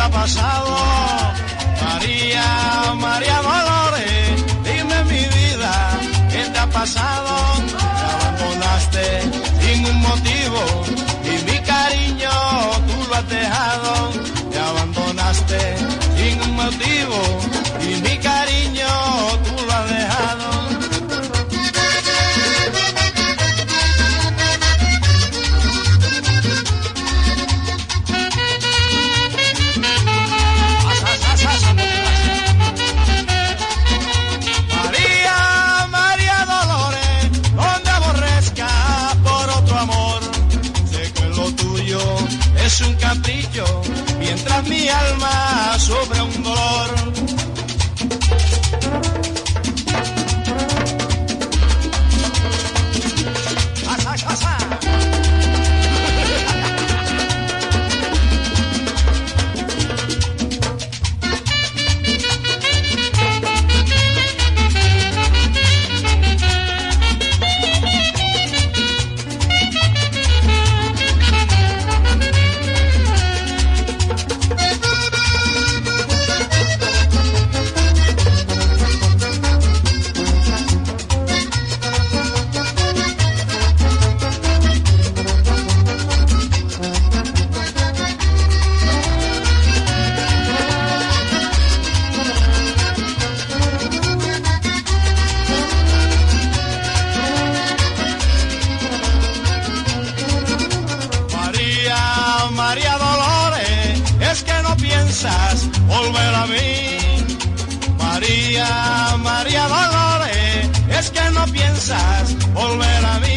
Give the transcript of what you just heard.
ha pasado? María, María Dolores, dime mi vida, ¿qué te ha pasado? Me abandonaste sin un motivo y mi cariño tú lo has dejado. Me abandonaste sin un motivo y mi cariño tú lo has dejado. Es un capricho, mientras mi alma sufre un dolor. ¡Asa, asa! María Dolores, es que no piensas volver a mí. María, María Dolores, es que no piensas volver a mí.